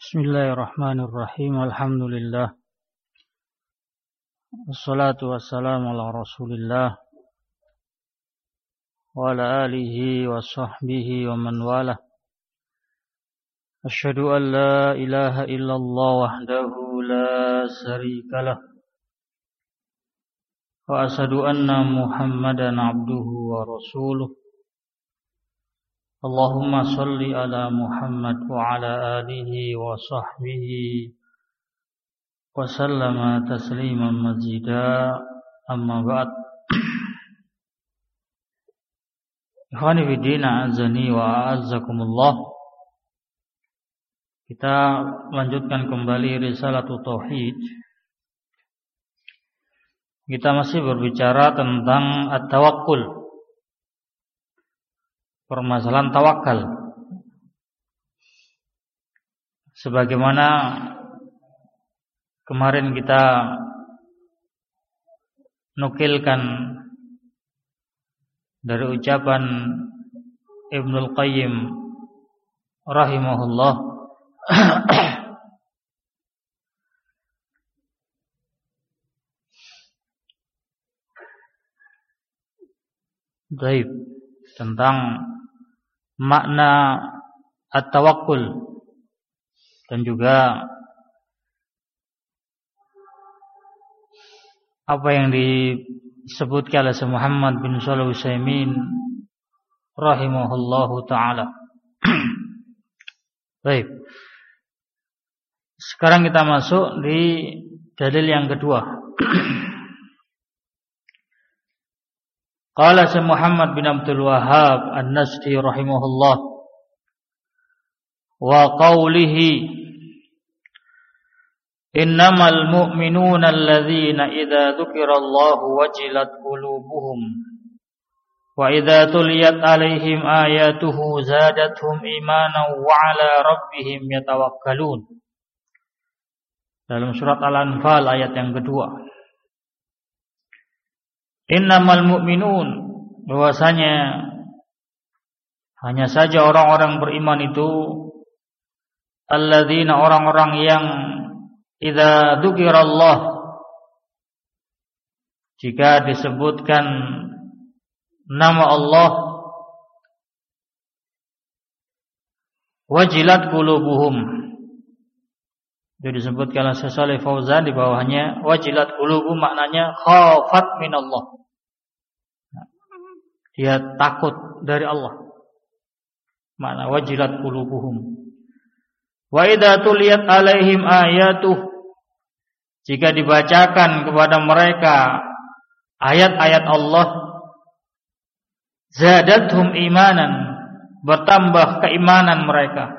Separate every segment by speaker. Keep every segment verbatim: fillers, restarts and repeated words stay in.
Speaker 1: Bismillahirrahmanirrahim. Alhamdulillah. Wassalatu wassalamu ala Rasulillah wa ala alihi wa sahbihi wa man wala. Asyhadu an la ilaha illallah wahdahu la syarikalah. Wa asyhadu anna Muhammadan abduhu wa rasuluh. Allahumma salli ala Muhammad wa ala alihi wa sahbihi wa sallama tasliman mazida, amma ba'd. Ikhwani fi din, a'azzani wa a'azzakumullah. Kita lanjutkan kembali Risalatut Tauhid. Kita masih berbicara tentang at-tawakkul, permasalahan tawakal. Sebagaimana kemarin kita nukilkan dari ucapan Ibnul Qayyim rahimahullah, baik, tentang makna at-tawakkul dan juga apa yang disebutkan oleh Syekh Muhammad bin Shalih Al-Utsaimin rahimahullahu taala. Baik. Sekarang kita masuk di dalil yang kedua. Qala Syekh Muhammad bin Abdul Wahhab An-Najdi rahimahullah wa qawlihi innamal mu'minuna alladzina idza dzukirallahu wajilat qulubuhum wa idza tuliyat alaihim ayatuhu zadatuhum imanan wa ala rabbihim yatawakkalun. Dalam surat Al-Anfal ayat yang kedua. Innamal mu'minun, bahwasanya hanya saja orang-orang beriman itu alladzina, orang-orang yang idza dzukirallah, jika disebutkan nama Allah, wajilat qulubuhum, itu disebutkan oleh Syekh Shalih Fauzan di bawahnya, wajilat qulubuhum maknanya khafat minallah, dia takut dari Allah. Makna wajilat qulubuhum. Wa idza tuliyat alaihim ayatuh, jika dibacakan kepada mereka ayat-ayat Allah, zadatuhum imanan, bertambah keimanan mereka.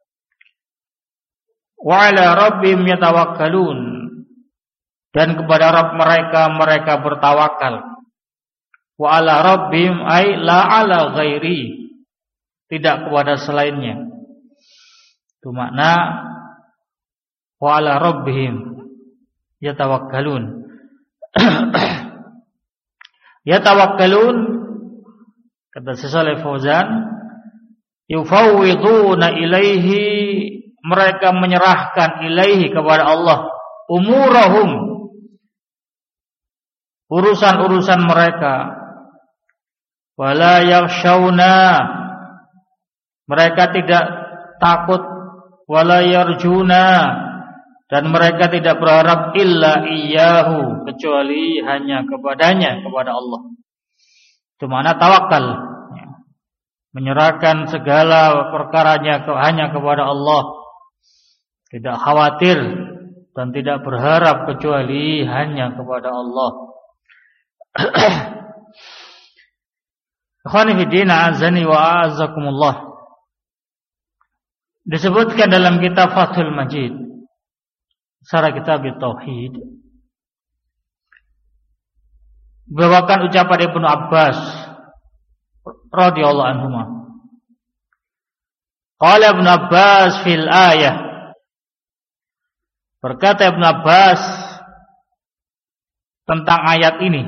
Speaker 1: Wa ala rabbihim yatawakkalun, dan kepada Rabb mereka mereka bertawakal. Wa ala rabbihim ay la ala ghairi, tidak kepada selainnya. Itu makna wa ala rabbihim yatawakkalun. Yatawakkalun, kata Syekh Shalih Fauzan, yufawwiduna ilaihi, mereka menyerahkan ilaihi kepada Allah, umurahum, urusan-urusan mereka. Wala yakhshawna, mereka tidak takut, wala yarjuna, dan mereka tidak berharap illa iyyahu, kecuali hanya kepadanya, kepada Allah. Itu makna tawakal, menyerahkan segala perkaranya hanya kepada Allah, tidak khawatir dan tidak berharap kecuali hanya kepada Allah. Ikhwani fi din, a'azzani wa a'azzakumullah. Disebutkan dalam kitab Fathul Majid, Syarah Kitab Tauhid, bawakan ucapan Ibnu Abbas radhiyallahu anhuma. Qala Ibnu Abbas fil ayah, berkata Ibnu Abbas tentang ayat ini,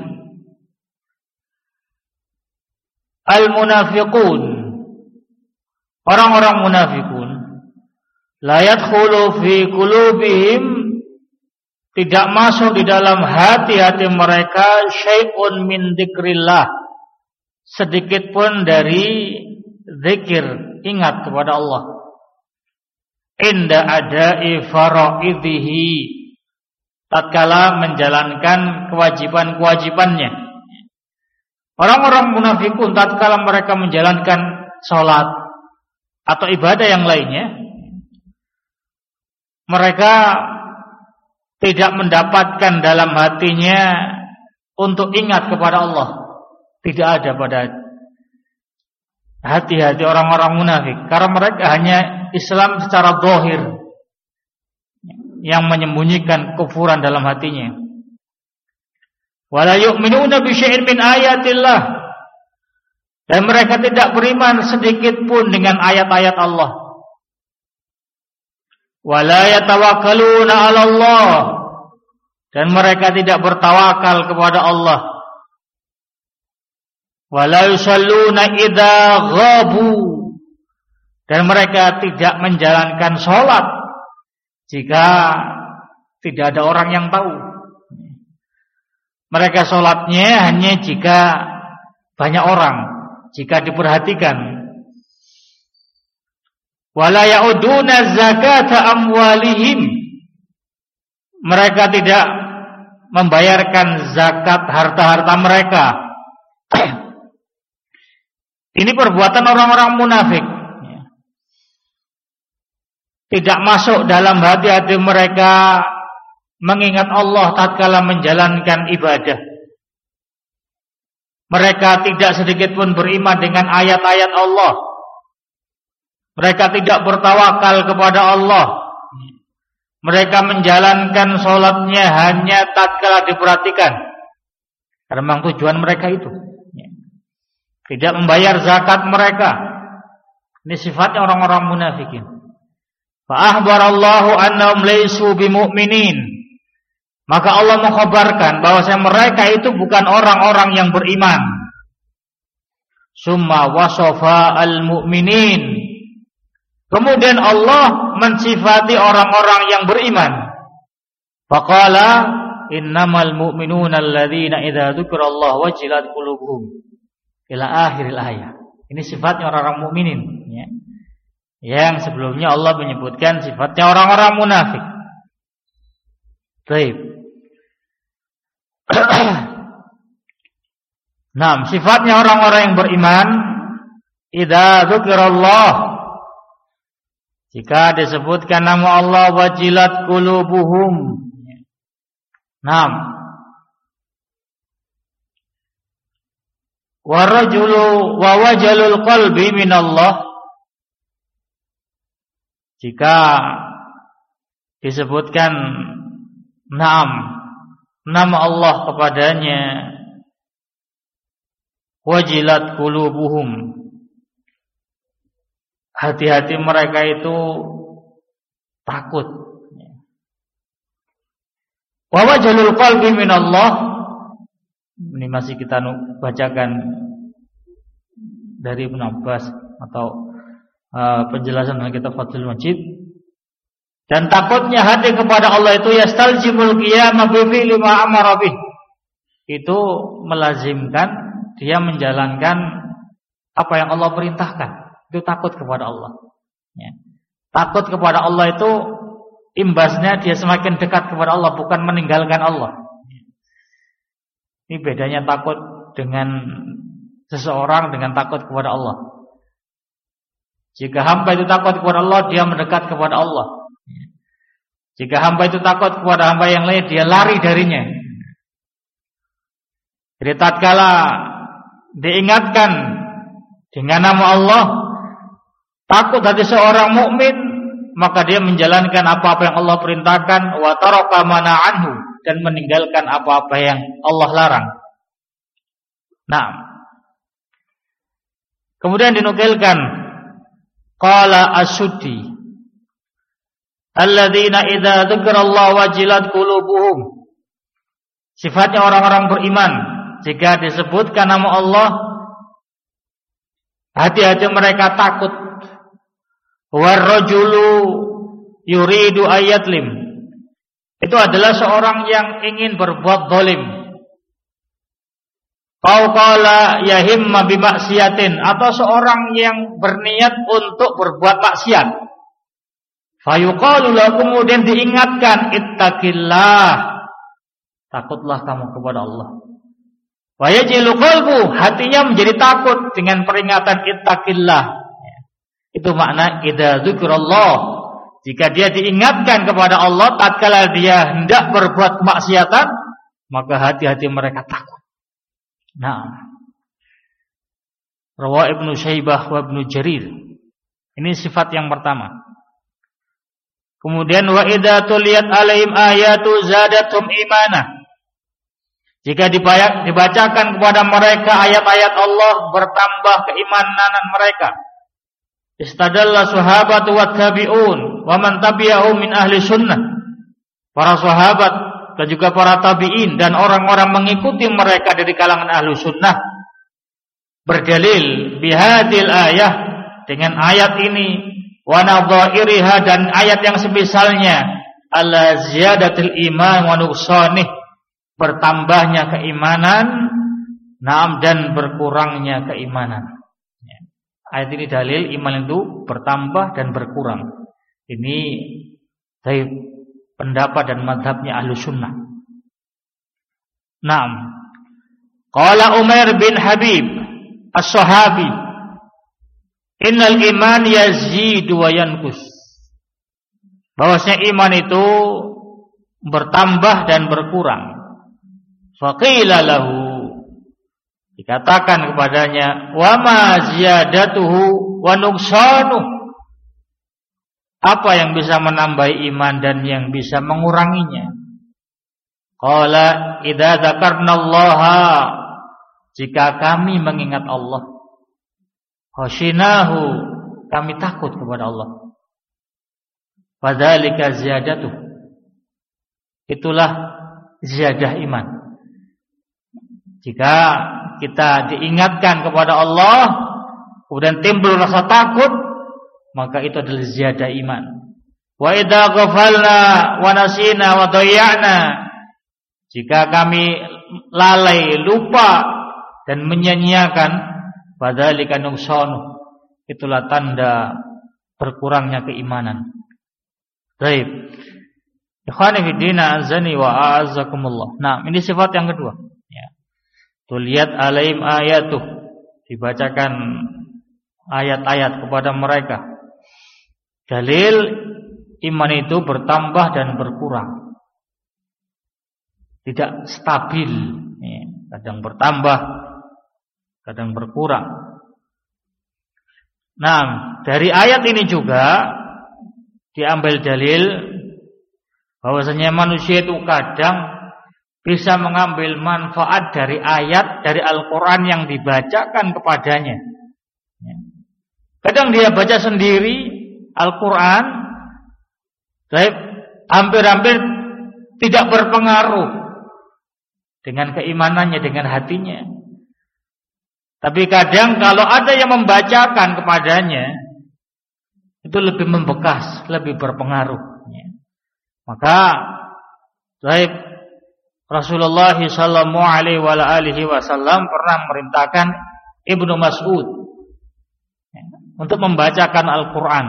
Speaker 1: al-munafiqun, orang-orang munafikun, la yadkhulu fi qulubihim, tidak masuk di dalam hati-hati mereka syai'un min dzikrillah, sedikit pun dari zikir, ingat kepada Allah. Inda ada'i faraidhihi, tatkala menjalankan kewajiban-kewajibannya. Orang-orang munafikun tatkala mereka menjalankan salat atau ibadah yang lainnya, mereka tidak mendapatkan dalam hatinya untuk ingat kepada Allah. Tidak ada pada hati-hati orang-orang munafik, karena mereka hanya Islam secara zahir yang menyembunyikan kufuran dalam hatinya. Wala yu'minuna bi syai'in min ayatillah, dan mereka tidak beriman sedikit pun dengan ayat-ayat Allah. Wala yatawakkaluna 'ala Allah, dan mereka tidak bertawakal kepada Allah. Wala yusalluna idza ghabu, dan mereka tidak menjalankan salat jika tidak ada orang yang tahu. Mereka salatnya hanya jika banyak orang, jika diperhatikan. Wala ya'uduna zakata amwalihim, mereka tidak membayarkan zakat harta-harta mereka. Ini perbuatan orang-orang munafik. Tidak masuk dalam hati-hati mereka mengingat Allah tatkala menjalankan ibadah. Mereka tidak sedikit pun beriman dengan ayat-ayat Allah. Mereka tidak bertawakal kepada Allah. Mereka menjalankan sholatnya hanya tatkala diperhatikan, karena memang tujuan mereka itu. Tidak membayar zakat mereka. Ini sifatnya orang-orang munafikin. Fa akhbarallahu annahum laysu bimu'minin, maka Allah mengkhabarkan bahwasanya mereka itu bukan orang-orang yang beriman. Summa wasafa al-mu'minin, kemudian Allah mensifati orang-orang yang beriman. Faqala innamal mu'minuna alladzina idza dzukirallahu wajilat qulubuhum, ila akhiril ayat. Ini sifatnya orang-orang mukminin, ya. Yang sebelumnya Allah menyebutkan sifatnya orang-orang munafik. Baik. Nah, sifatnya orang-orang yang beriman, idza dzukirallah, jika disebutkan nama Allah, wajilat qulubuhum. Naam. Wa rajulu wa wajalul qalbi minallah, jika disebutkan naam, nama Allah kepadanya, wajilat qulubuhum, hati-hati mereka itu takut. Wa wajalul qalbi minallah, ini masih kita bacakan dari Ibnu Abbas atau uh, penjelasan dalam kitab Fathul Majid. Dan takutnya hati kepada Allah itu yastaljimul qiyamah bi fi'li ma amara bih, itu melazimkan dia menjalankan apa yang Allah perintahkan. Itu takut kepada Allah, ya. Takut kepada Allah itu imbasnya dia semakin dekat kepada Allah, bukan meninggalkan Allah. Ini bedanya takut dengan seseorang dengan takut kepada Allah. Jika hamba itu takut kepada Allah, dia mendekat kepada Allah. Jika hamba itu takut kepada hamba yang lain, dia lari darinya. Jadi tatkala diingatkan dengan nama Allah, takut hati seorang mukmin, maka dia menjalankan apa-apa yang Allah perintahkan, wa taraka mana'anhu, dan meninggalkan apa-apa yang Allah larang. Nah, kemudian dinukilkan qala as-Suddi, alladzina idza dzukirallahu wajilat qulubuhum, sifatnya orang-orang beriman, jika disebutkan nama Allah, hati-hati mereka takut. Warrajulu yuridu ayatlim. Itu adalah seorang yang ingin berbuat zalim. Kau qala yahimma bimaksiatin, atau seorang yang berniat untuk berbuat maksiat. Fayuqalu lahu, kemudian diingatkan, ittaqillah, takutlah kamu kepada Allah. Wa yajilu qalbu, hatinya menjadi takut dengan peringatan ittaqillah. Itu makna idza dzikrallah, jika dia diingatkan kepada Allah tatkala dia hendak berbuat kemaksiatan, maka hati-hati mereka takut. Nah, Rawa Ibnu Syaibah wa Ibnu Jarir. Ini sifat yang pertama. Kemudian wa idza tuliyat alaihim ayatu zadatum imana. Jika dibacakan kepada mereka ayat-ayat Allah, bertambah keimanan mereka. Istadalla sahabatu wat tabi'un wa man tabi'ahum min ahli sunnah. Para sahabat dan juga para tabi'in dan orang-orang mengikuti mereka dari kalangan ahlu sunnah berdalil bihadil ayah, dengan ayat ini, wa nadhairiha, dan ayat yang semisalnya, ala ziyadatil iman wa nuqsanih, bertambahnya keimanan, naam, dan berkurangnya keimanan. Ayat ini dalil iman itu bertambah dan berkurang. Ini dari pendapat dan madhabnya ahlu sunnah. Naam. Qala Umar bin Habib as-sahabi, innal iman yazidu wa yanqus. Bahwasanya iman itu bertambah dan berkurang. Faqila lahu, dikatakan kepadanya, wa ma ziyadatuhu wa nuqsanuh, apa yang bisa menambah iman dan yang bisa menguranginya? Qala idza dzakarnallaha, jika kami mengingat Allah, khashinahu, kami takut kepada Allah. Fadzalika ziyadatuh, itulah ziyadah iman. Jika kita diingatkan kepada Allah, kemudian timbul rasa takut, maka itu adalah ziyadah iman. Wa idza ghafalna wa nasina wa dhayya'na, jika kami lalai, lupa dan menyia-nyiakan, fadzalika nuqsanu, itulah tanda berkurangnya keimanan. Baik. Ikhwani fi din, azani wa a'azzakumullah. Nah, ini sifat yang kedua. Ya. Tuliyat alaihim ayatuh, dibacakan ayat-ayat kepada mereka. Dalil iman itu bertambah dan berkurang, tidak stabil, ya. Kadang bertambah, kadang berkurang. Nah, dari ayat ini juga diambil dalil bahwasanya manusia itu kadang bisa mengambil manfaat dari ayat dari Al-Quran yang dibacakan kepadanya. Kadang dia baca sendiri Al-Quran, hampir-hampir tidak berpengaruh dengan keimanannya, dengan hatinya. Tapi kadang kalau ada yang membacakan kepadanya, itu lebih membekas, lebih berpengaruh. Maka baik, Rasulullah sallallahu alaihi wasallam pernah memerintahkan Ibnu Mas'ud untuk membacakan Al-Quran.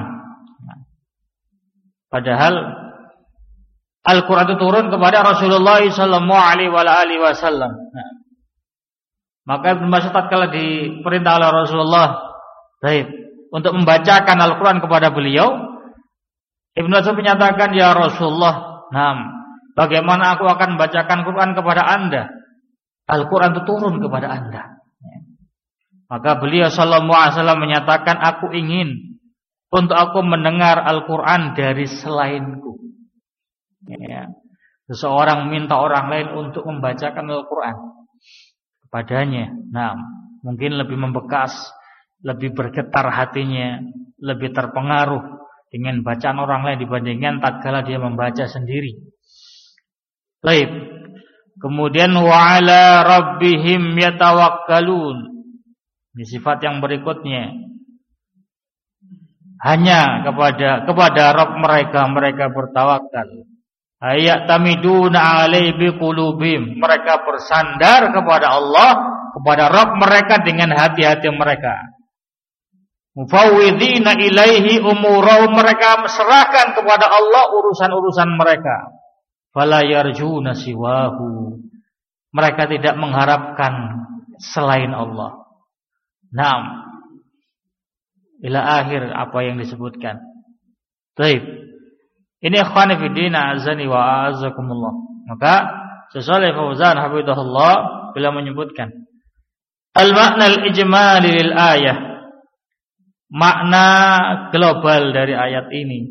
Speaker 1: Padahal Al-Quran itu turun kepada Rasulullah sallallahu alaihi wasallam. Maka Ibnu Mas'ud tatkala diperintah oleh Rasulullah, baik, untuk membacakan Al-Quran kepada beliau, Ibnu Mas'ud menyatakan, ya Rasulullah, nah, bagaimana aku akan membacakan Quran kepada anda? Al-Quran itu turun kepada anda. Maka beliau sallallahu alaihi wasallam menyatakan, aku ingin untuk aku mendengar Al-Quran dari selainku. Ya. Seseorang minta orang lain untuk membacakan Al-Quran kepadanya. Nah, mungkin lebih membekas, lebih bergetar hatinya, lebih terpengaruh dengan bacaan orang lain dibandingkan tatkala dia membaca sendiri. Baik. Kemudian wa ala rabbihim yatawakkalun. Ini sifat yang berikutnya. hanya kepada kepada Rabb mereka mereka bertawakal. Ayat tamiduna alaihi biqulubihim, mereka bersandar kepada Allah, kepada Rabb mereka dengan hati-hati mereka. Mufawwidina ilaihi umurahum, mereka serahkan kepada Allah urusan-urusan mereka. Fala yarjuna siwahu, mereka tidak mengharapkan selain Allah. Naam. Ila akhir apa yang disebutkan. Baik. Ini ikhwani fi din, azani wa azakumullah. Maka Syekh Fauzan hafizahullah bila menyebutkan al-makna al-ijmali lil ayah, makna global dari ayat ini,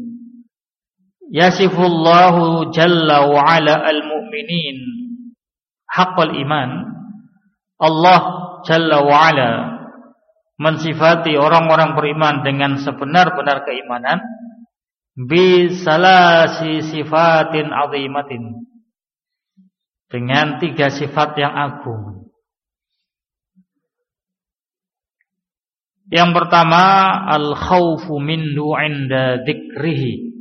Speaker 1: yasifullahu jalla wa ala al-mu'minin haqqal iman. Allah jalla wa ala mensifati orang-orang beriman dengan sebenar-benar keimanan bi salasi sifatin azimatin, dengan tiga sifat yang agung. Yang pertama, al-khaufu minhu 'inda dzikrihi,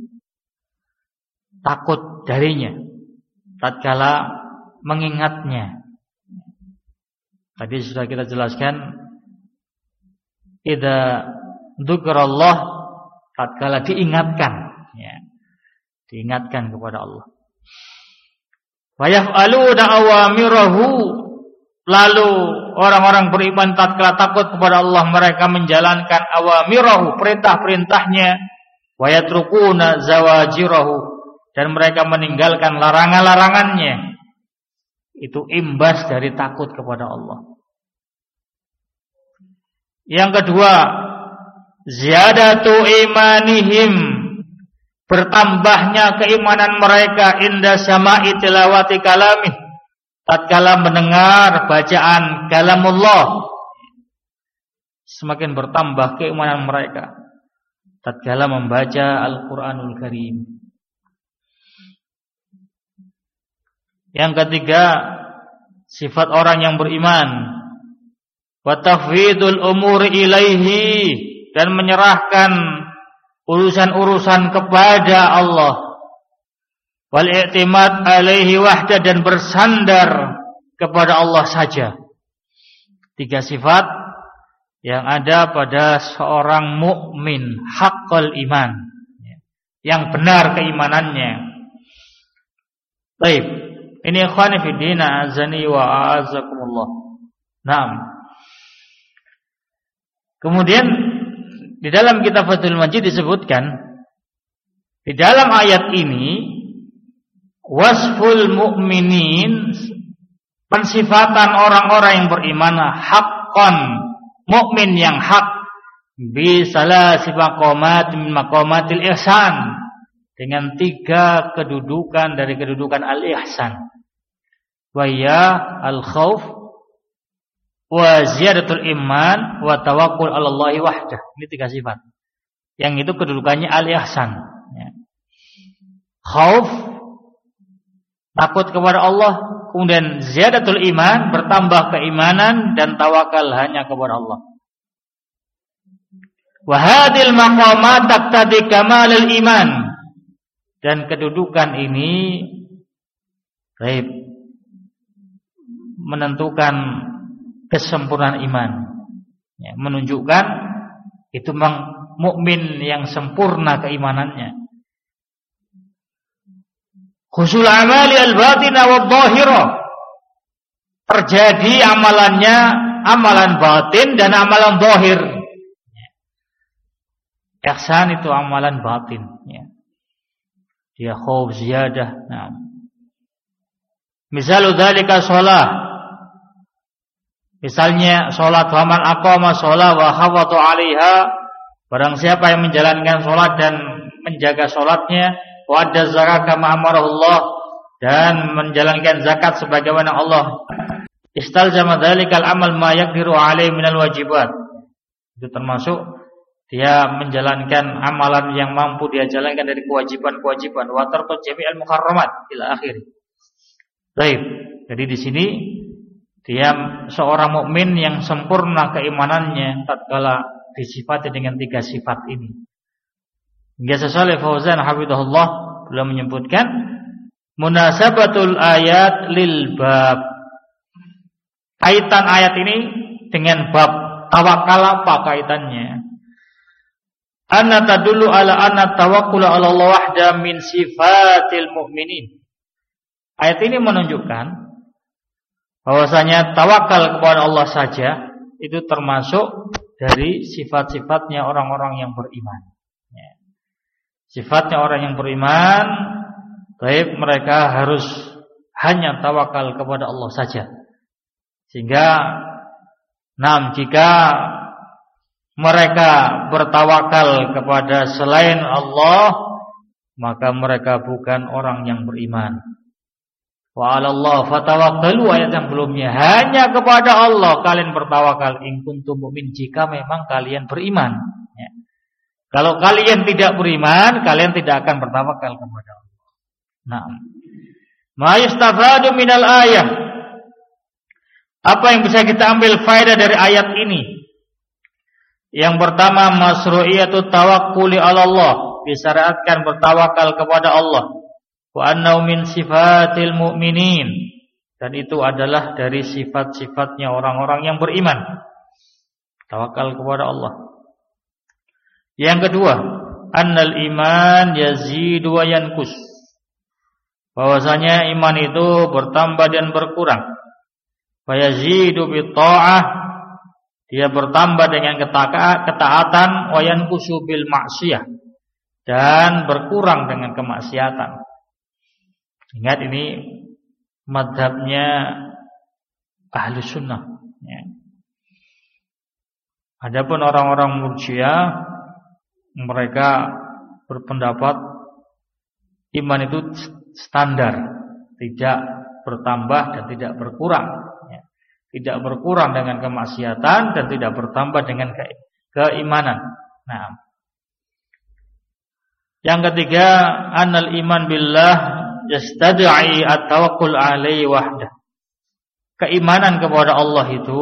Speaker 1: takut darinya tatkala mengingatnya. Tadi sudah kita jelaskan, idza dzikrallah, tatkala diingatkan, ya, diingatkan kepada Allah. Wa yaf'aluna awamirahu, lalu orang-orang beriman tatkala takut kepada Allah mereka menjalankan awamirahu, perintah-perintahnya, wa yatrukuna zawajirahu, dan mereka meninggalkan larangan-larangannya. Itu imbas dari takut kepada Allah. Yang kedua, ziyadatu imanihim, bertambahnya keimanan mereka inda sama'i tilawati kalamih, tatkala mendengar bacaan kalamullah. Semakin bertambah keimanan mereka tatkala membaca Al-Qur'anul Karim. Yang ketiga, sifat orang yang beriman, wa tafwidul umuri ilaihi, dan menyerahkan urusan-urusan kepada Allah, wal i'timad alaihi wahda, dan bersandar kepada Allah saja. Tiga sifat yang ada pada seorang mukmin haqqal iman, yang benar keimanannya. Baik, ini ikhwani fi din, azani wa azakumullah. Naam. Kemudian di dalam kitab Fathul Majid disebutkan, di dalam ayat ini wasful mu'minin, pensifatan orang-orang yang beriman haqqan, mukmin yang hak, bi salasi maqamat min maqamatil ihsan, dengan tiga kedudukan dari kedudukan al-ihsan. Wa ya al-khauf wa ziyadatul iman wa tawakkul 'ala Allahi wahdah. Ini tiga sifat. Yang itu kedudukannya al-ihsan, ya. Khauf, takut kepada Allah, kemudian ziyadatul iman, bertambah keimanan, dan tawakal hanya kepada Allah. Wa hadhil maqamat taqtadi kamalul iman, dan kedudukan ini baik menentukan kesempurnaan iman, ya, menunjukkan itu memang mukmin yang sempurna keimanannya. Khusul amali al-batina wad-dhahira, terjadi amalannya amalan batin dan amalan zahir. Ihsan itu amalan batin, ya. Dia khauf ziyadah. Nah, misalu dzalika shalah, misalnya salat, wa man aqama shalah wa hafadha 'alaiha, barang siapa yang menjalankan salat dan menjaga salatnya, wa adda zakat kama amarahullah, dan menjalankan zakat sebagaimana Allah, istalzama dzalikal amal ma yaqdiru 'alaihi minal wajibat. Itu termasuk dia menjalankan amalan yang mampu dia jalankan dari kewajiban-kewajiban, wa tarku jami'al muharramat ila akhir. Baik, jadi di sini dia seorang mukmin yang sempurna keimanannya tatkala disifati dengan tiga sifat ini. Hingga Shalih Fauzan hafizahullah beliau menyebutkan munasabatul ayat lil bab. Kaitan ayat ini dengan bab tawakal apa kaitannya? Anna tadullu ala anna tawakkul ala Allah wahda min sifatil mu'minin. Ayat ini menunjukkan bahwasanya tawakal kepada Allah saja itu termasuk dari sifat-sifatnya orang-orang yang beriman. Sifatnya orang yang beriman, baik mereka harus hanya tawakal kepada Allah saja. Sehingga nam jika mereka bertawakal kepada selain Allah, maka mereka bukan orang yang beriman. Wa 'alallahi fatawakkalu, ayat yang sebelumnya, hanya kepada Allah kalian bertawakal in kuntum mu'min, jika memang kalian beriman. Ya. Kalau kalian tidak beriman, kalian tidak akan bertawakal kepada Allah. Nah, ma yustafadu minal ayat. Apa yang bisa kita ambil faedah dari ayat ini? Yang pertama, masru'iyatut tawakkuli 'ala Allah, disyariatkan bertawakal kepada Allah. Wa annahu min sifatil mu'minin, dan itu adalah dari sifat-sifatnya orang-orang yang beriman. Tawakal kepada Allah. Yang kedua, annal iman yazidu wa yanqus. Bahwasanya iman itu bertambah dan berkurang. Fa yazidu bi ta'ah, dia bertambah dengan ketaatan, wa yanqusu bil maksiyah, dan berkurang dengan kemaksiatan. Ingat, ini mazhabnya ahli sunnah. Ya. Adapun orang-orang Murji'ah, mereka berpendapat iman itu standar, tidak bertambah dan tidak berkurang. Tidak berkurang dengan kemaksiatan dan tidak bertambah dengan ke keimanan. Nah, yang ketiga, annal iman billah yastad'i at-tawakkul 'alaihi wahdah. Keimanan kepada Allah itu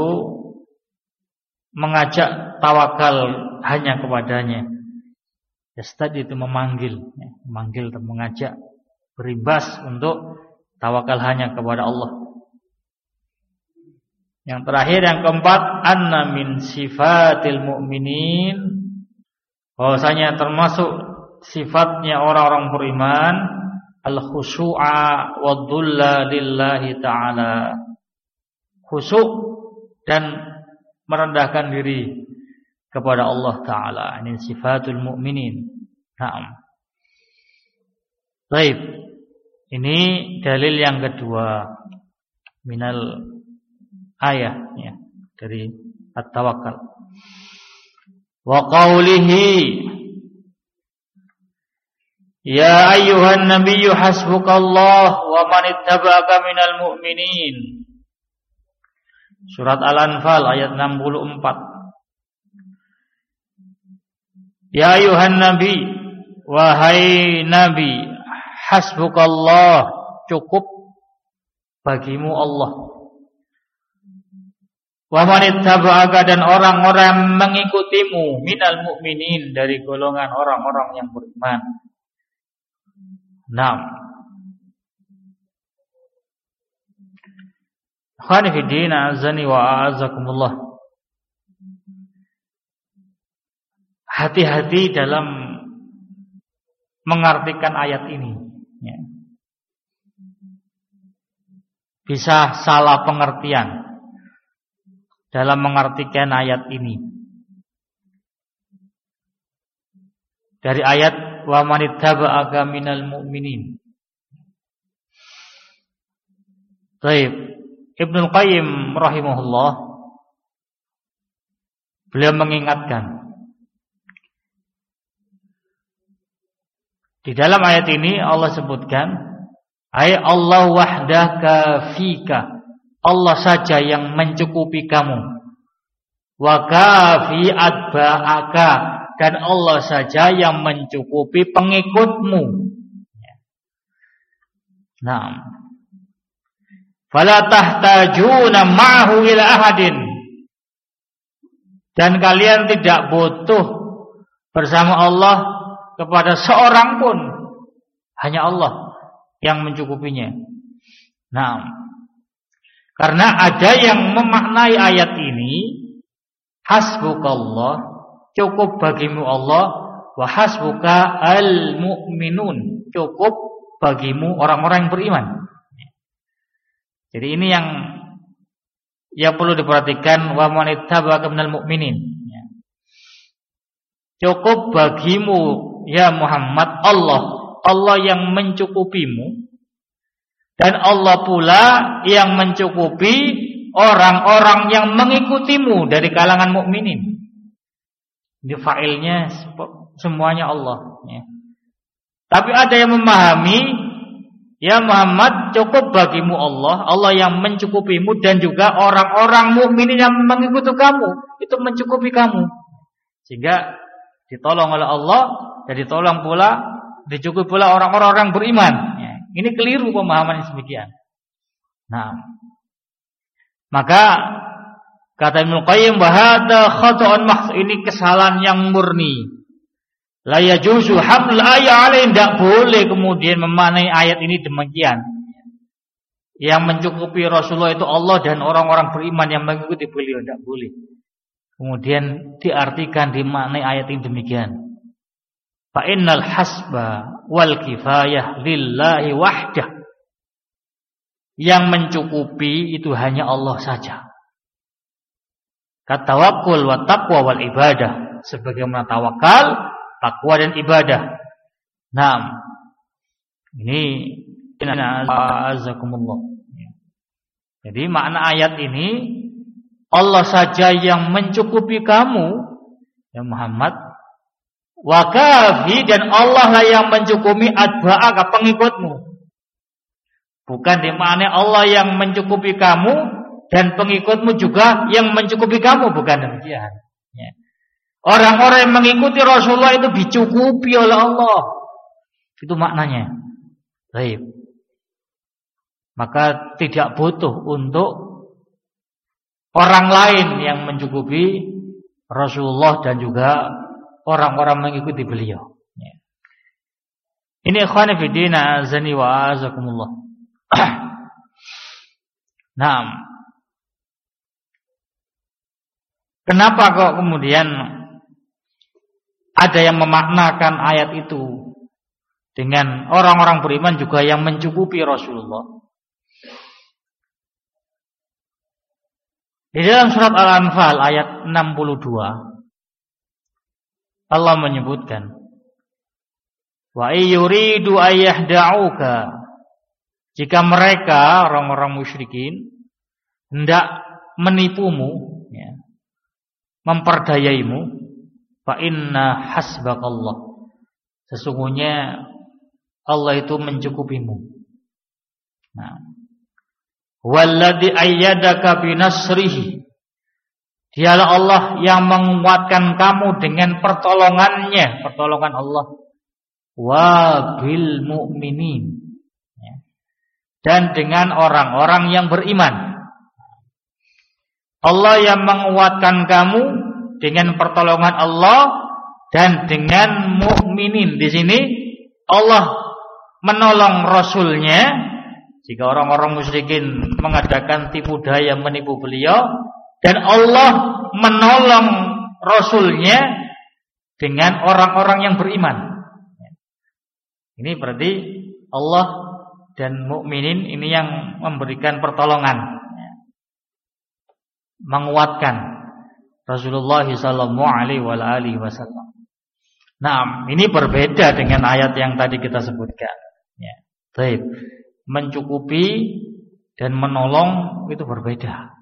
Speaker 1: mengajak tawakal hanya kepadanya. Yastad'i itu memanggil, ya, memanggil dan mengajak, berimbas untuk tawakal hanya kepada Allah. Yang terakhir, yang keempat, anna min sifatil mu'minin, bahwasanya termasuk sifatnya orang-orang beriman, al-khusyu'a wa dhulla lillahi ta'ala, khusyuk dan merendahkan diri kepada Allah Ta'ala. Ini sifatul mu'minin. Naam. Baik. Ini dalil yang kedua minal ayah, ya, dari at-tawakkal. Wa qawlihi ya ayyuhan nabiyyu hasbukallah wa man ittaba'aka minal mu'minin. Surat Al-Anfal ayat enam puluh empat. Ya ayyuhan nabi, wahai nabi, hasbukallah, cukup bagimu Allah. Wa man ittaba'aka, dan orang-orang mengikutimu, minal mu'minin, dari golongan orang-orang yang beriman. Naam. Khani fi din, azani wa a'azakumullah. Hati-hati dalam mengartikan ayat ini, ya. Bisa salah pengertian dalam mengartikan ayat ini. Dari ayat wa manittaba'aka minal mu'minin. Baik, Ibnu Qayyim rahimahullah, beliau mengingatkan di dalam ayat ini Allah sebutkan ay Allah wahdaka fika, Allah saja yang mencukupi kamu. Wa kafi atba'aka, dan Allah saja yang mencukupi pengikutmu. Naam. Fala tahtajuna ma'hu ila ahadin, dan kalian tidak butuh bersama Allah kepada seorang pun, hanya Allah yang mencukupinya. Nah, karena ada yang memaknai ayat ini, hasbukallah, cukup bagimu Allah, wa hasbuka al-mu'minun, cukup bagimu orang-orang yang beriman. Jadi ini yang yang perlu diperhatikan, wa man ittaba'aka minal mu'minin. Cukup bagimu ya Muhammad Allah, Allah yang mencukupimu, dan Allah pula yang mencukupi orang-orang yang mengikutimu dari kalangan mukminin. Di failnya semuanya Allah. Ya. Tapi ada yang memahami, ya Muhammad, cukup bagimu Allah, Allah yang mencukupimu, dan juga orang-orang mukminin yang mengikuti kamu, itu mencukupi kamu. Sehingga ditolong oleh Allah, dan ditolong pula, dicukupi pula orang-orang beriman. Ya. Ini keliru pemahaman yang demikian. Nah, maka kata Ibnu Qayyim, bahada khata'un mahz, ini kesalahan yang murni. La yajuzu haml ayat alaih, tidak boleh kemudian memaknai ayat ini demikian. Yang mencukupi Rasulullah itu Allah dan orang-orang beriman yang mengikuti beliau, tidak boleh. Kemudian diartikan, dimaknai ayat ini demikian. Fa innal hasba wal kifayah lillahi wahdah. Yang mencukupi itu hanya Allah saja. Katawakkul wa taqwa wal ibadah, sebagaimana tawakal, takwa dan ibadah. Nah, ini azakumullah. Jadi makna ayat ini, Allah saja yang mencukupi kamu ya Muhammad, wa kafi, dan Allah lah yang mencukupi atba'aka, pengikutmu. Bukan dimaknai Allah yang mencukupi kamu dan pengikutmu juga yang mencukupi kamu, bukan demikian. Ya. Orang-orang yang mengikuti Rasulullah itu dicukupi oleh Allah. Itu maknanya. Baik. Maka tidak butuh untuk orang lain yang mencukupi Rasulullah dan juga orang-orang mengikuti beliau. Ya. Ini ikhwani fi din, azani wa azakumullah. Nah, kenapa kok kemudian ada yang memaknakan ayat itu dengan orang-orang beriman juga yang mencukupi Rasulullah? Di dalam surat Al-Anfal ayat enam puluh dua, Allah menyebutkan, wa ayyuridu ayyahda'uka, jika mereka orang-orang musyrikin hendak menipumu, ya, memperdayaimu, fa inna hasbakallah, sesungguhnya Allah itu mencukupimu. Nah, walladzi ayyadaka binasrihi, dialah Allah yang menguatkan kamu dengan pertolongannya, pertolongan Allah, wa bil mu'minin, ya, dan dengan orang-orang yang beriman. Allah yang menguatkan kamu dengan pertolongan Allah dan dengan mukminin. Di sini Allah menolong Rasulnya. Jika orang-orang musyrikin mengadakan tipu daya menipu beliau, dan Allah menolong Rasulnya dengan orang-orang yang beriman. Ini berarti Allah dan mukminin ini yang memberikan pertolongan, menguatkan Rasulullah sallallahu alaihi wasallam. Nah, ini berbeda dengan ayat yang tadi kita sebutkan. Ya, baik. Mencukupi dan menolong itu berbeda.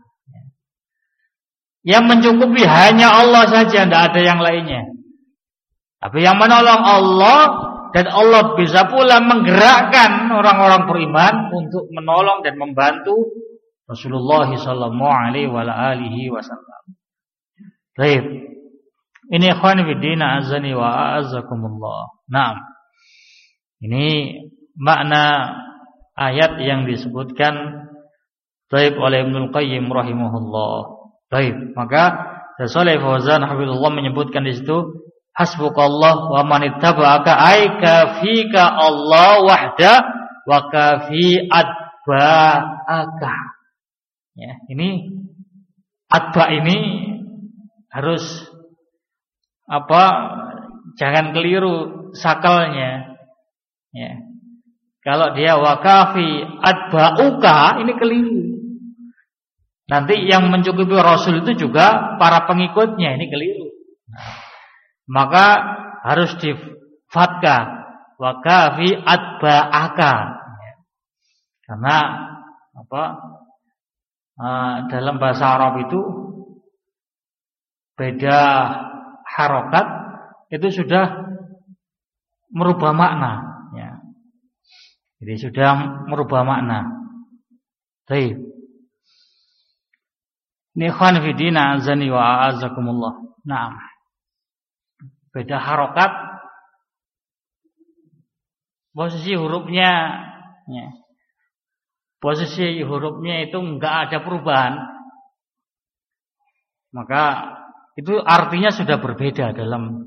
Speaker 1: Yang mencukupi hanya Allah saja, tidak ada yang lainnya. Tapi yang menolong Allah, dan Allah bisa pula menggerakkan orang-orang beriman untuk menolong dan membantu Rasulullah sallallahu alaihi wasallam. Baik. Ini ikhwan fillah azani wa azakumullah. Nah, ini makna ayat yang disebutkan baik oleh Ibnu Qayyim rahimahullah. Baik, maka Syekh Shalih Fauzan hafizahullah menyebutkan di situ, hasbukallah wa man ittaba'aka ay kafika Allah wahda wa kafi atba'aka. Ya, ini atba ini harus apa? Jangan keliru sakalnya. Ya. Kalau dia wakafi atba'uka ini keliru. Nanti yang mencukupi Rasul itu juga para pengikutnya ini keliru. Nah, maka harus di fathah wakafi atba'aka. Ya. Karena apa? Uh, dalam bahasa Arab itu beda harokat itu sudah merubah makna. Jadi sudah merubah makna. Baik. Ini ikhwan fi din azani wa a'azakumullah. Naam. Beda harokat. Posisi hurufnya ya. Posisi hurufnya itu enggak ada perubahan. Maka itu artinya sudah berbeda dalam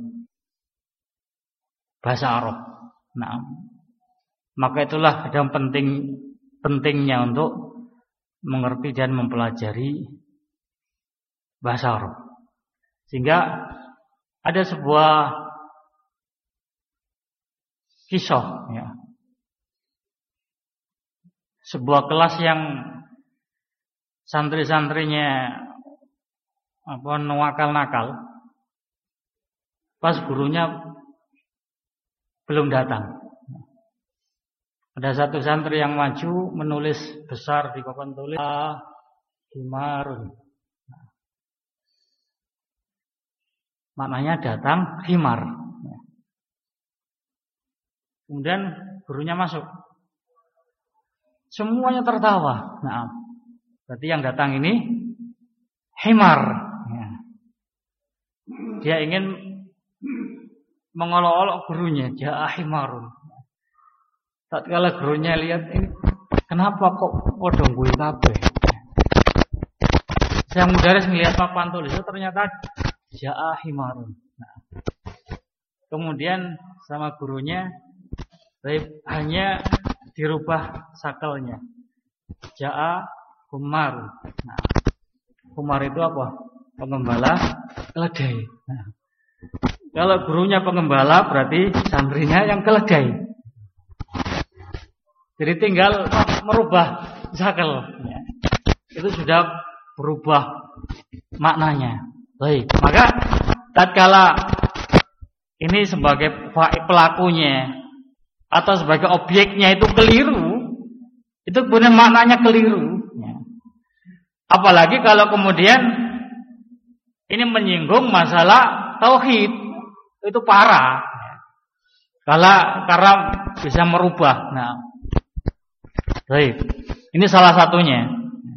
Speaker 1: bahasa Arab. Naam. Maka itulah yang penting pentingnya untuk mengerti dan mempelajari bahasa Arab. Sehingga ada sebuah kisah ya. Sebuah kelas yang santri-santrinya apa nakal-nakal. Pas gurunya belum datang. Ada satu santri yang maju menulis besar di papan tulis himarun. Maknanya datang himar. Kemudian gurunya masuk. Semuanya tertawa. Nah, berarti yang datang ini himar. Dia ingin mengolok-olok gurunya, jaa himarun. Tatkala gurunya lihat ini, kenapa kok padha ngguyu kabeh? Yang mudaris melihat papan tulis itu ternyata jaa himarun. Nah, kemudian sama gurunya hanya dirubah sakalnya. Jaa humar. Nah, humar itu apa? Pengembala keledai. Nah, kalau gurunya pengembala berarti santrinya yang keledai. Jadi tinggal merubah zakal ya. Itu sudah berubah maknanya. Baik, maka tatkala ini sebagai pelakunya atau sebagai objeknya itu keliru, itu benar maknanya keliru ya. Apalagi kalau kemudian ini menyinggung masalah tauhid, itu parah. Kalau karena bisa merubah. Nah, baik. Ini salah satunya.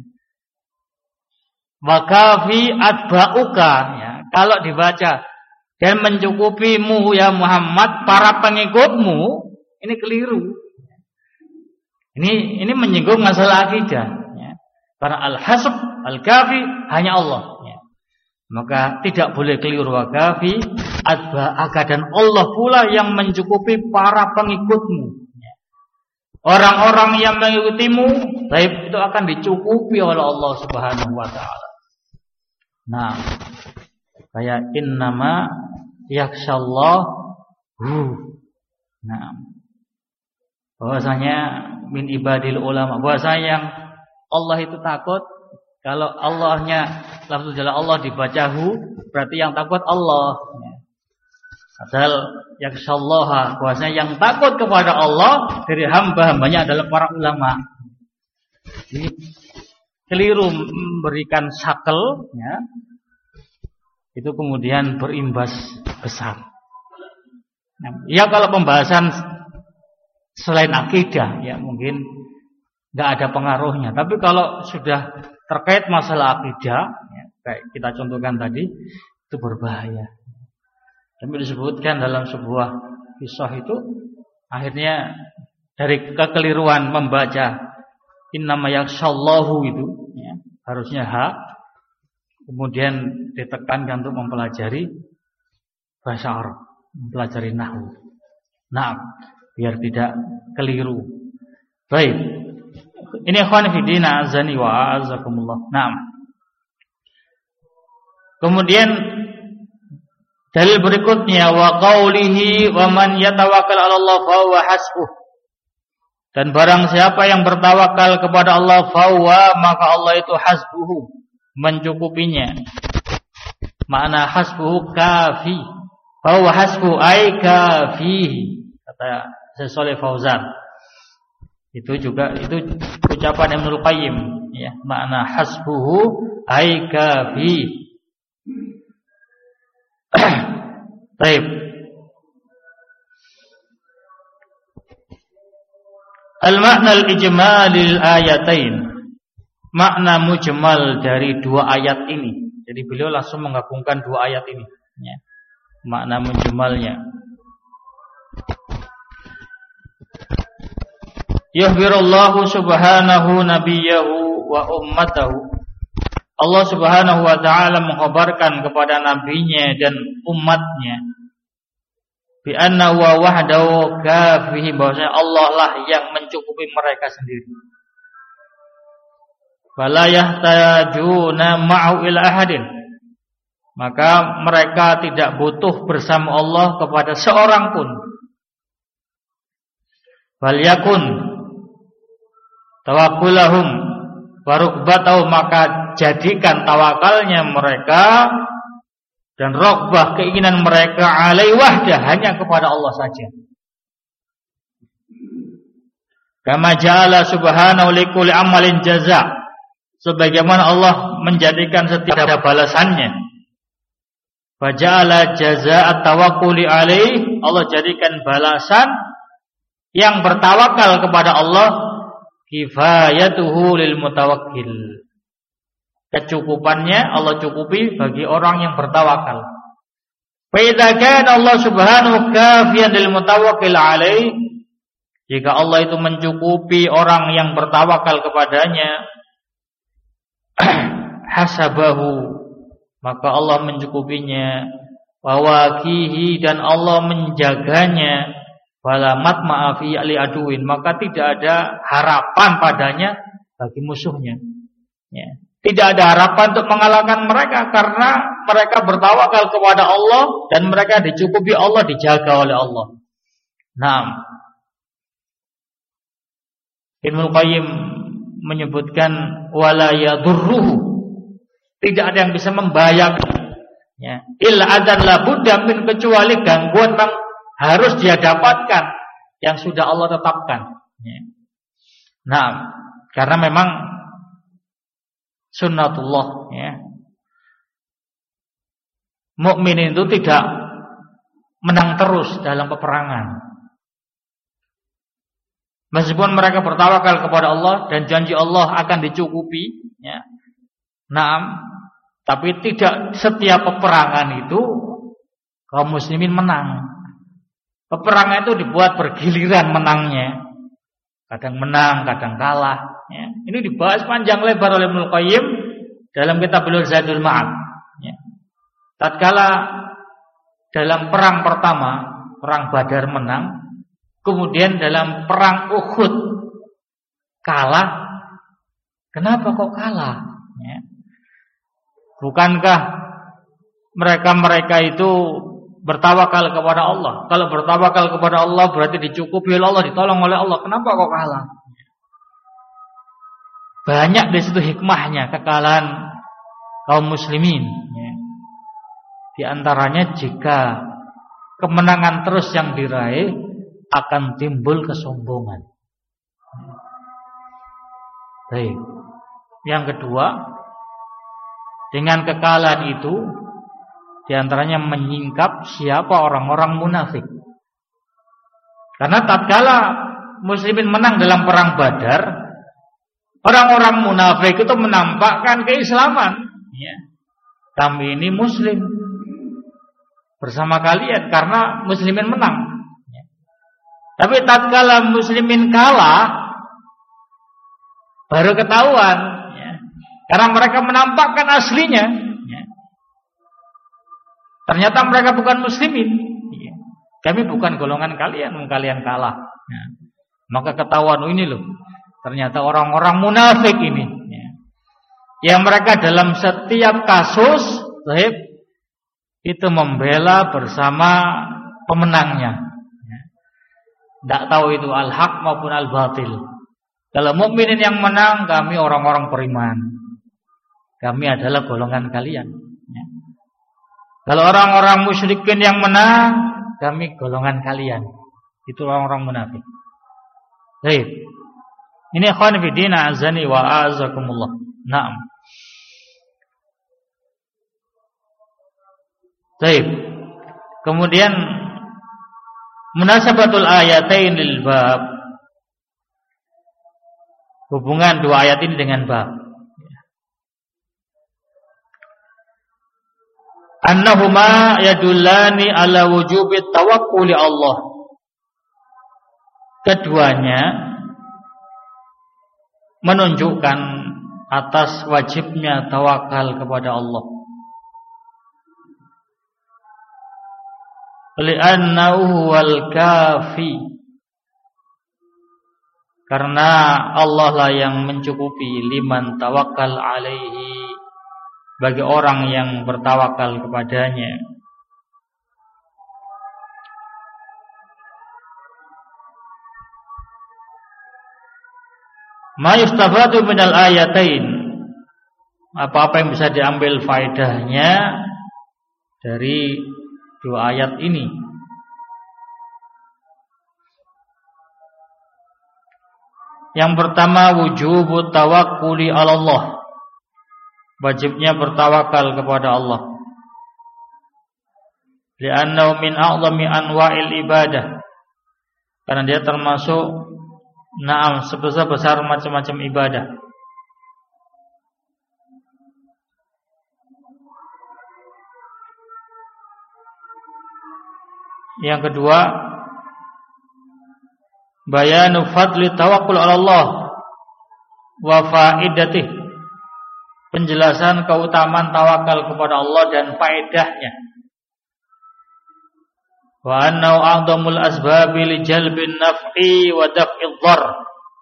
Speaker 1: Wakafi atba'uka ya. Kalau dibaca dan mencukupimu ya Muhammad para pengikutmu, ini keliru. Ini ini menyinggung masalah akidah ya. Karena al-hasb, al-kafi hanya Allah ya. Maka tidak boleh keliru wakafi atba'aka dan Allah pula yang mencukupi para pengikutmu. Orang-orang yang mengikutimu, baik itu akan dicukupi oleh Allah Subhanahu wa taala. Nah, kayak innama yakhshallahu. Nah, bahwasanya min ibadil ulama, bahwasanya yang Allah itu takut, kalau Allahnya lafzul jalal Allah dibaca hu, berarti yang takut Allah. Padahal yakhshallaha, bahwasanya yang takut kepada Allah dari hamba-hambanya adalah para ulama. Jadi keliru memberikan sakel ya, itu kemudian berimbas besar. Ya kalau pembahasan selain akidah ya mungkin nggak ada pengaruhnya. Tapi kalau sudah terkait masalah akidah ya, kayak kita contohkan tadi, itu berbahaya. Tapi disebutkan dalam sebuah kisah itu akhirnya dari kekeliruan membaca innama yakhshallahu itu ya, harusnya ha, kemudian ditekankan untuk mempelajari bahasa Arab, mempelajari nahwu. Nah, biar tidak keliru. Baik. Ini ikhwan fillah azani wa azakumullah. Naam. Kemudian dalil berikutnya wa qaulihi wa man yatawakkal 'ala Allah fa huwa hasbuh. Dan barang siapa yang bertawakal kepada Allah fa huwa, maka Allah itu hasbuhu, mencukupinya. Makna hasbuhu kafi. Fa huwa hasbu ay kafihi. Kata Syekh Shalih Fauzan. Itu juga itu ucapan Ibnu Qayyim ya, makna hasbuhu ay kafi. Baik. Al-makna al-ijmal lil ayatain. Makna mujmal dari dua ayat ini. Jadi beliau langsung menggabungkan dua ayat ini ya. Makna mujmalnya. Yuhbirullahu subhanahu nabiyahu wa ummatahu. Allah subhanahu wa ta'ala mengkhabarkan kepada nabinya dan umatnya bi anna wa wahdahu kafihi, bahwasanya Allah lah yang mencukupi mereka sendiri. Fala yahtajuna ma'u ila ahadin, maka mereka tidak butuh bersama Allah kepada seorang pun. Fal yakun tawakkulahum warukbatau, maka jadikan tawakalnya mereka dan rokbah keinginan mereka alai wahdah, hanya kepada Allah saja. Kama ja'ala subhanahu likulli amalin jaza, sebagaimana Allah menjadikan setiap ada balasannya. Fa ja'ala jaza'at tawakkuli alaihi, Allah jadikan balasan yang bertawakal kepada Allah kifayatuhu lil mutawakkil, kecukupannya Allah cukupi bagi orang yang bertawakal. Fa idza kana Allah subhanahu kafiyan lil mutawakkil alaihi, jika Allah itu mencukupi orang yang bertawakal kepadanya, hasabahu, maka Allah mencukupinya, wawakihi, dan Allah menjaganya, wala matma'a fi ali aduin, maka tidak ada harapan padanya bagi musuhnya ya. Tidak ada harapan untuk mengalahkan mereka, karena mereka bertawakal kepada Allah dan mereka dicukupi Allah, dijaga oleh Allah. Naam. Ibnu Qayyim menyebutkan wala yadurruhu, tidak ada yang bisa membahayakan ya. Illa adan la budda min, kecuali gangguan yang harus dia dapatkan yang sudah Allah tetapkan ya. Nah, karena memang sunnatullah ya. Mukmin itu tidak menang terus dalam peperangan. Meskipun mereka bertawakal kepada Allah dan janji Allah akan dicukupi ya. Nah, tapi tidak setiap peperangan itu kaum muslimin menang. Peperangan itu dibuat bergiliran menangnya. Kadang menang, kadang kalah ya. Ini dibahas panjang lebar oleh Ibnu Qayyim dalam kitab beliau Zadul Ma'ad ya. Tatkala dalam perang pertama, perang Badar menang, kemudian dalam perang Uhud kalah. Kenapa kok kalah ya? Bukankah mereka-mereka itu bertawakal kepada Allah? Kalau bertawakal kepada Allah berarti dicukupi oleh Allah, ditolong oleh Allah. Kenapa kok kalah? Banyak di situ hikmahnya kekalahan kaum muslimin ya. Di antaranya, jika kemenangan terus yang diraih akan timbul kesombongan. Baik. Yang kedua, dengan kekalahan itu di antaranya menyingkap siapa orang-orang munafik. Karena tatkala muslimin menang dalam perang Badar, orang-orang munafik itu menampakkan keislaman ya. Kami ini muslim bersama kalian karena muslimin menang ya. Tapi tatkala muslimin kalah, baru ketahuan ya. Karena mereka menampakkan aslinya ya. Ternyata mereka bukan muslimin. Kami bukan golongan kalian, kalian kalah. Ya. Maka ketahuan ini loh, ternyata orang-orang munafik ini. Ya. Yang mereka dalam setiap kasus sahib, itu membela bersama pemenangnya. Tidak tahu itu al-haq maupun al-batil. Kalau mukminin yang menang, kami orang-orang beriman. Kami adalah golongan kalian. Ya. Kalau orang-orang musyrikin yang menang, kami golongan kalian. Itu orang-orang munafik. Baik. Ini ikhwan fi din azani wa azakumullah. Naam. Baik. Kemudian munasabatul ayatain lil bab. Hubungan dua ayat ini dengan bab. Annahuma yadullani ala wujubi tawakkuli Allah. Keduanya menunjukkan atas wajibnya tawakal kepada Allah. Li'annahu wal kafi. Karena Allah lah yang mencukupi liman tawakkal alaihi, bagi orang yang bertawakal kepadanya. Ma yustafadu minal ayatain. Apa-apa yang bisa diambil faedahnya dari dua ayat ini. Yang pertama, wujubut tawakkuli 'ala Allah. Wajibnya bertawakal kepada Allah. Li'annahu min a'zami anwa'il ibadah. Karena dia termasuk na'am sebesar-besar macam-macam ibadah. Yang kedua, bayanu fadli tawakkul 'ala Allah wa faidatih. Penjelasan keutamaan tawakal kepada Allah dan faedahnya. Wa annahu a'dhamul asbabi li jalbin naf'i wa daf'idh dhar.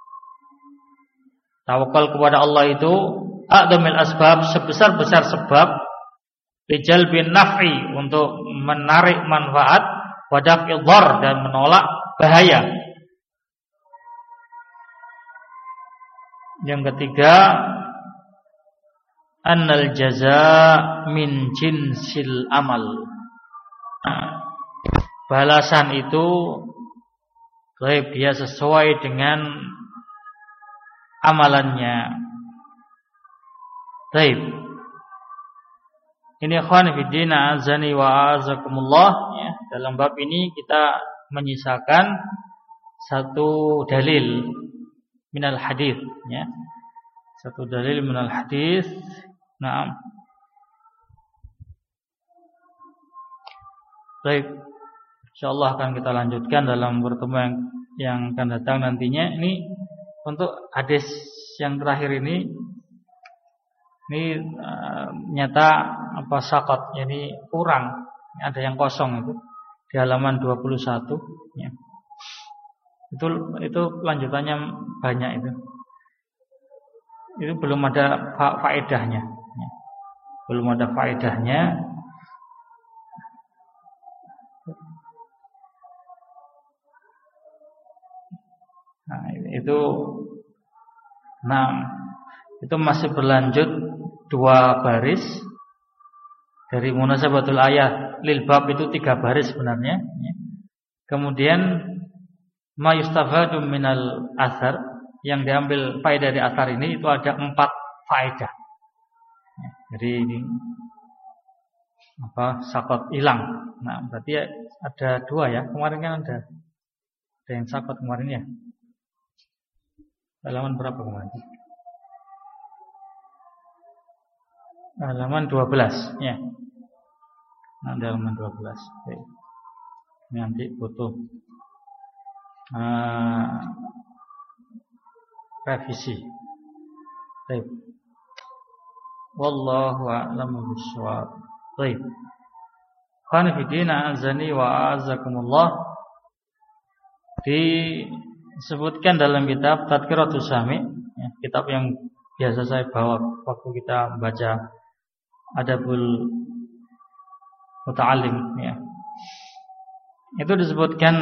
Speaker 1: Tawakal kepada Allah itu a'dhamul asbab, sebesar-besar sebab li jalbin naf'i, untuk menarik manfaat, wa daf'idh dhar, dan menolak bahaya. Yang ketiga, annal jazaa min jinsil amal. Balasan itu baik dia sesuai dengan amalannya. Baik. Ini ikhwan fillah azani wa azakumullah, ya. Dalam bab ini kita menyisakan satu dalil minal hadis, ya. Satu dalil minal hadis. Naam. Baik, insyaallah akan kita lanjutkan dalam pertemuan yang akan datang nantinya. Ini untuk hadis yang terakhir ini, ini uh, nyata apa sakat, jadi kurang, ada yang kosong itu di halaman dua puluh satu. Ya. Itu itu lanjutannya banyak itu. Itu belum ada fa- faedahnya. Belum ada faedahnya. Nah, itu nah, itu masih berlanjut dua baris dari munasabatul ayat lil bab, itu tiga baris sebenarnya. Kemudian ma yustafadu minal athar, yang diambil faedah dari athar ini itu ada empat faedah. Jadi ini apa sakot hilang. Nah, berarti ada dua ya. Kemarin kan ada ada yang sakot kemarin ya. Halaman berapa kemarin? Halaman dua belas ya. Nah, halaman dua belas. Oke. Ini nanti foto uh, revisi. Baik. Wallahu a'lamu bishawab. Baik. Khonifidina azani wa azakumullah, disebutkan dalam kitab Tadkiratus Sami, ya, kitab yang biasa saya bawa waktu kita baca Adabul Muta'allim, ya. Itu disebutkan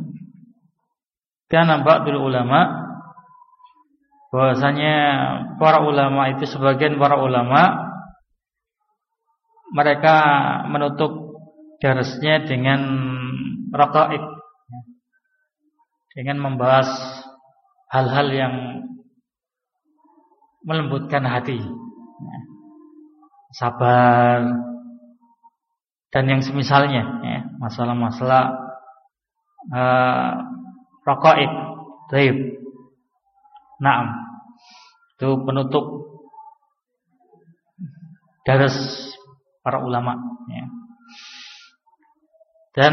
Speaker 1: kana ba'dul ulama, bahwasanya para ulama itu, sebagian para ulama mereka menutup darasnya dengan raqa'iq, dengan membahas hal-hal yang melembutkan hati, sabar dan yang semisalnya, ya, masalah-masalah uh, raqa'iq. Baik. Naam. Itu penutup daras para ulama, ya. Dan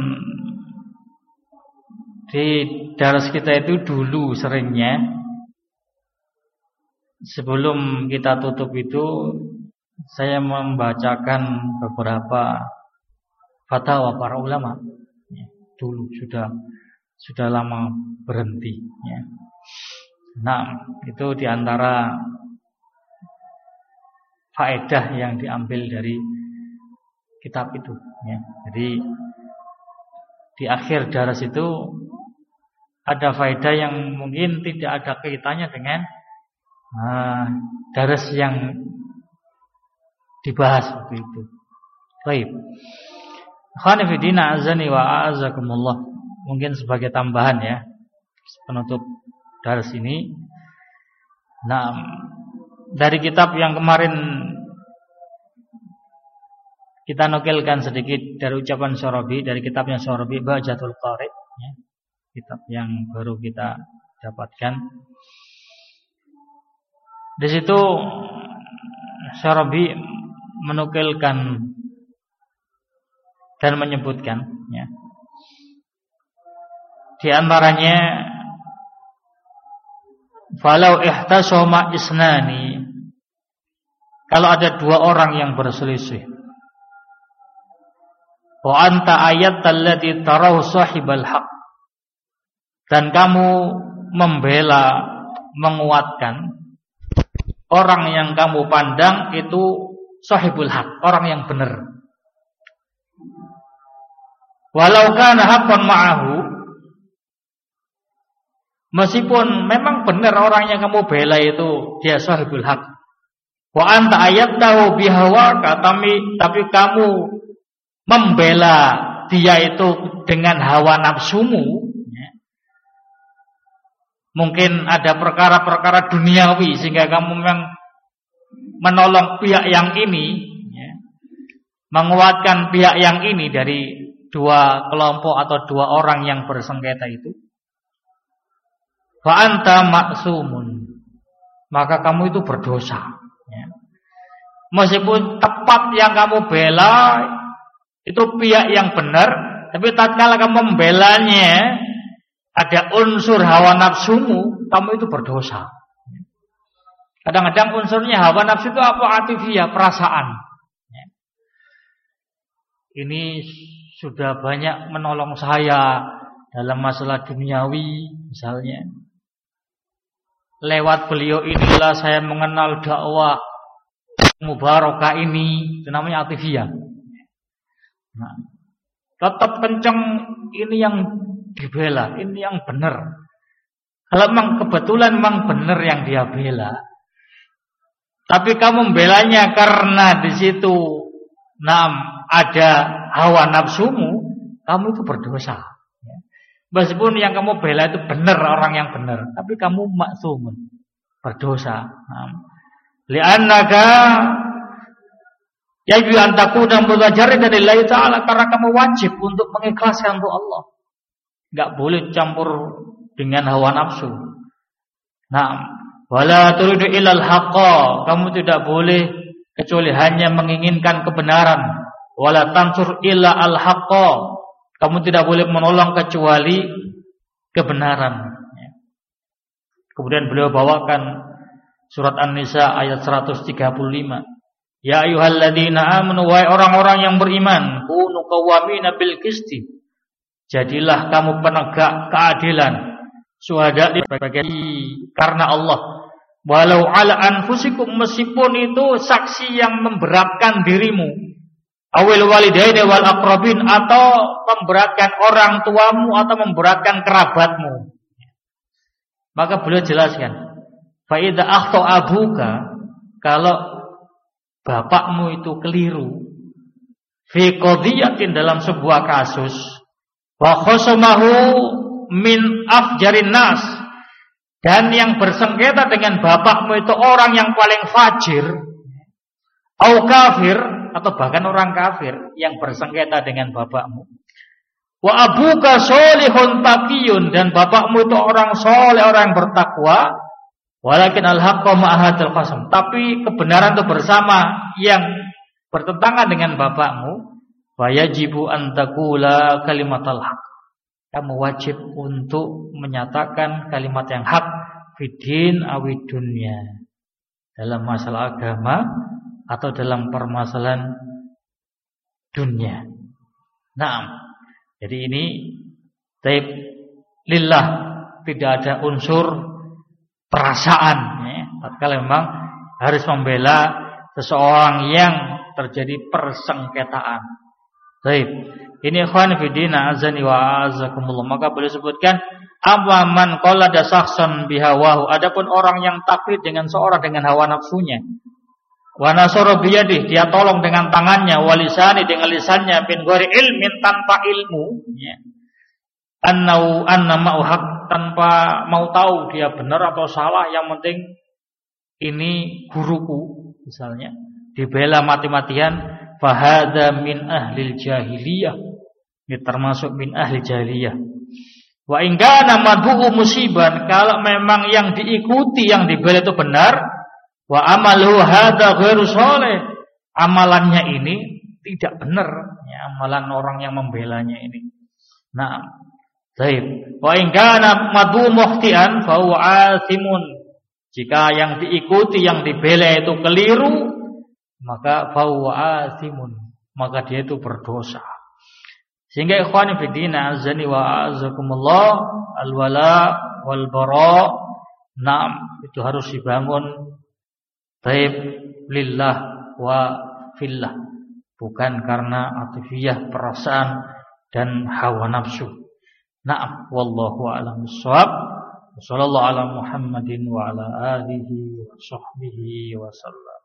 Speaker 1: di daras kita itu dulu seringnya, sebelum kita tutup itu, saya membacakan beberapa fatwa para ulama, ya. Dulu sudah sudah lama berhenti, ya. Nah, itu diantara faedah yang diambil dari kitab itu, ya. Jadi di akhir daras itu ada faedah yang mungkin tidak ada kaitannya dengan uh, daras yang dibahas waktu itu. Baik. Khonifidina azani wa azakumullah, mungkin sebagai tambahan, ya, penutup daras ini. Nah, dari kitab yang kemarin kita nukilkan sedikit dari ucapan Syarabi, dari kitabnya Syarabi Bahjatul Qari, ya, kitab yang baru kita dapatkan. Di situ Syarabi menukilkan dan menyebutkan, ya, di antaranya falau ihtasama isnani, kalau ada dua orang yang berselisih, wa anta ayat allati tarahu sahibal haq, dan kamu membela, menguatkan orang yang kamu pandang itu sahibul haq, orang yang benar. Walau kana haqqan ma'ahu, meskipun memang benar orang yang kamu bela itu dia sahibul haq. Wa anta ayattahu bihawaka, tapi tapi kamu membela dia itu dengan hawa nafsumu, ya. Mungkin ada perkara-perkara duniawi sehingga kamu memang menolong pihak yang ini, ya, menguatkan pihak yang ini dari dua kelompok atau dua orang yang bersengketa itu. Fa anta ma'sumun, maka kamu itu berdosa, ya. Meskipun tepat yang kamu bela itu pihak yang benar, tapi tatkala kamu membelanya ada unsur hawa nafsumu, kamu itu berdosa. Kadang-kadang unsurnya hawa nafsu itu apa? Atifiyah, perasaan. Ini sudah banyak menolong saya dalam masalah duniawi, misalnya. Lewat beliau inilah saya mengenal dakwah mubarakah ini, itu namanya atifiyah. Nah, tetap kenceng, ini yang dibela, ini yang benar. Kalau memang kebetulan memang benar yang dia bela, tapi kamu membelanya karena di situ nam ada hawa nafsumu, kamu itu berdosa. Meskipun yang kamu bela itu benar, orang yang benar, tapi kamu maksumun, berdosa. Li'annaka yajibu an takuna mutajarridan lillahi ta'ala, karena kamu wajib untuk mengikhlaskan untuk Allah. Enggak boleh campur dengan hawa nafsu. Nah, wala turidu ilal haqqa, kamu tidak boleh kecuali hanya menginginkan kebenaran. Wala tansur illa al haqqa, kamu tidak boleh menolong kecuali kebenaran. Kemudian beliau bawakan surat An-Nisa ayat seratus tiga puluh lima. Ya ayyuhalladzina amanu wa orang-orang yang beriman, kunu qawwamina bil qisti. Jadilah kamu penegak keadilan, syuhada karena Allah. Walau ala anfusikum, meskipun itu saksi yang memberatkan dirimu. Awil walidaini wal aqrabin, atau memberatkan orang tuamu atau memberatkan kerabatmu. Maka beliau jelaskan, fa idza akhta abuka, kalau bapakmu itu keliru fi qadhiyatin, dalam sebuah kasus, wa khosamahu min afjarin nas, dan yang bersengketa dengan bapakmu itu orang yang paling fajir, au kafir, atau bahkan orang kafir yang bersengketa dengan bapakmu. Wa abuka sholihun taqiyun, dan bapakmu itu orang soleh, orang yang bertakwa. Walakin al-haqqu ma'ahadil qasam, tapi kebenaran itu bersama yang bertentangan dengan bapakmu. Wa yajibu an taqula kalimatal haqq, kamu wajib untuk menyatakan kalimat yang hak, fidin awid dunya, dalam masalah agama atau dalam permasalahan dunia. Naam. Jadi ini taib lillah, tidak ada unsur perasaan, ya. Tatkala memang harus membela seseorang yang terjadi persengketaan. Taib. Ini ikhwan fillah azani wa azakumullah. Maka boleh sebutkan awaman qallada shakhsan bihawahu. Adapun orang yang taklid dengan seorang dengan hawa nafsunya. Wa nasara biyadih, dia tolong dengan tangannya, walisani dengan lisannya, bin ghairi ilmin, tanpa ilmu, ya. Annau annama haq, tanpa mau tahu dia benar atau salah, yang penting ini guruku misalnya, dibela mati-matian, fahada min ahlil jahiliyah, ini termasuk min ahli jahiliyah. Wa in kana mad'u musiban, kalau memang yang diikuti, yang dibela itu benar, wa amaluhu hada ghairu sholih, amalannya ini tidak benar, ya, amalan orang yang membelanya ini. Nah, baik. Wa in kana mad'u muhtian fa huwa athimun, jika yang diikuti, yang dibela itu keliru, maka fa huwa athimun, maka dia itu berdosa. Sehingga ikhwani fi din azani wa azakumullah, al-wala wal bara, naam, itu harus dibangun taib lillah wa fillah, bukan karena atifiyah, perasaan dan hawa nafsu. Na'am, wallahu a'lam bissawab. Wassallallahu ala Muhammadin wa ala alihi wa sahbihi wa sallam.